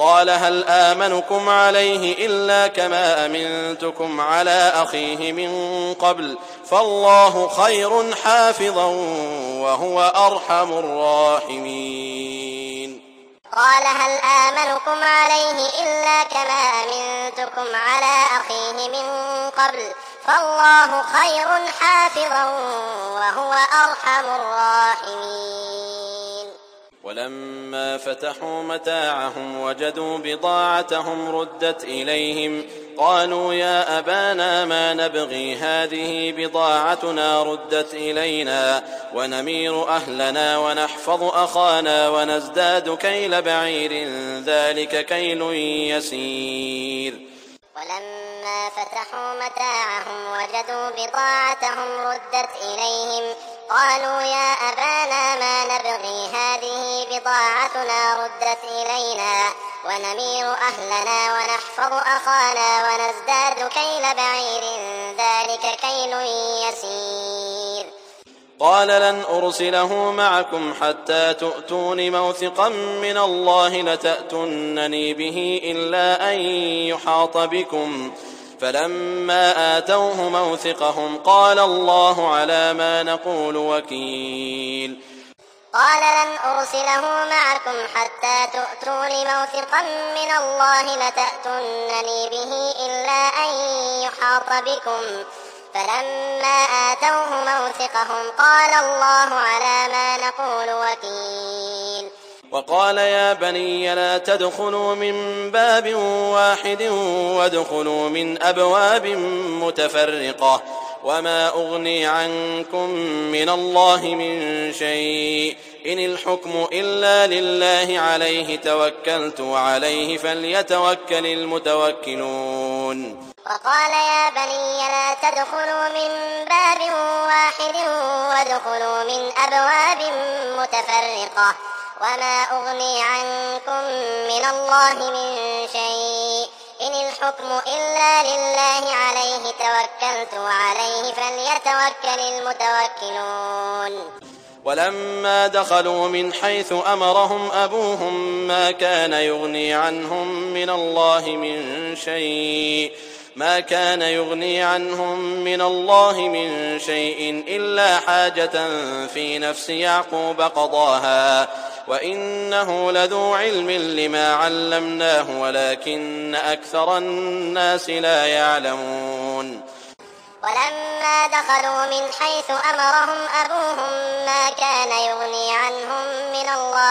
قال هل آمنكم عليه إلا كما أمنتكم على أخيه من قبل فالله خير حافظا وهو أرحم الراحمين. قال هل آمنكم عليه إلا كما أمنتكم على أخيه من قبل فالله خير حافظا وهو أرحم الراحمين. ولما فتحوا متاعهم وجدوا بضاعتهم ردت إليهم قالوا يا أبانا ما نبغي هذه بضاعتنا ردت إلينا ونمير أهلنا ونحفظ أخانا ونزداد كيل بعير ذلك كيل يسير. ولما فتحوا متاعهم وجدوا بضاعتهم ردت إليهم قالوا يا أبانا ما نبغي هذه بضاعتنا ردت إلينا ونمير أهلنا ونحفظ أخانا ونزداد كيل بعير ذلك كيل يسير. قال لن أرسله معكم حتى تؤتون موثقا من الله لتأتونني به إلا أن يحاط بكم فلما آتوه موثقهم قال الله على ما نقول وكيل. قال لن أرسله معكم حتى تؤتون موثقا من الله لتأتونني به إلا أن يحاط بكم فلما آتوه موثقهم قال الله على ما نقول وكيل. وقال يا بني لا تدخلوا من باب واحد وادخلوا من أبواب متفرقة وما أغني عنكم من الله من شيء إن الحكم إلا لله عليه توكلت وعليه فليتوكل المتوكلون. وقال يا بني لا تدخلوا من باب واحد وادخلوا من أبواب متفرقة وما أغني عنكم من الله من شيء إن الحكم إلا لله عليه توكلت وعليه فليتوكل المتوكلون. ولما دخلوا من حيث أمرهم أبوهم ما كان يغني عنهم من الله من شيء إلا حاجة في نفس يعقوب قضاها وإنه لذو علم لما علمناه ولكن أكثر الناس لا يعلمون. ولما دخلوا من حيث أمرهم أبوهم ما كان يغني عنهم من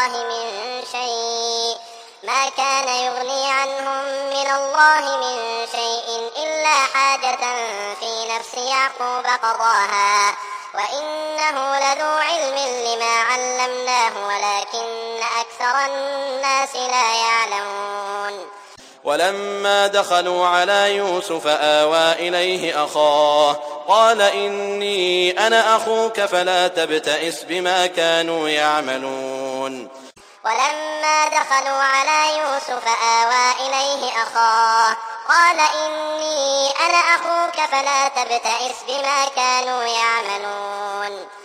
الله من شيء إلا حاجة في نفس يعقوب قضاها وإنه لذو علم لما علمناه ولكن أكثر الناس لا يعلمون. ولما دخلوا على يوسف آوى إليه أخاه قال إني أنا أخوك فلا تبتئس بما كانوا يعملون. ولما دخلوا على يوسف آوى إليه أخاه قال إني أنا أخوك فلا تبتئس بما كانوا يعملون.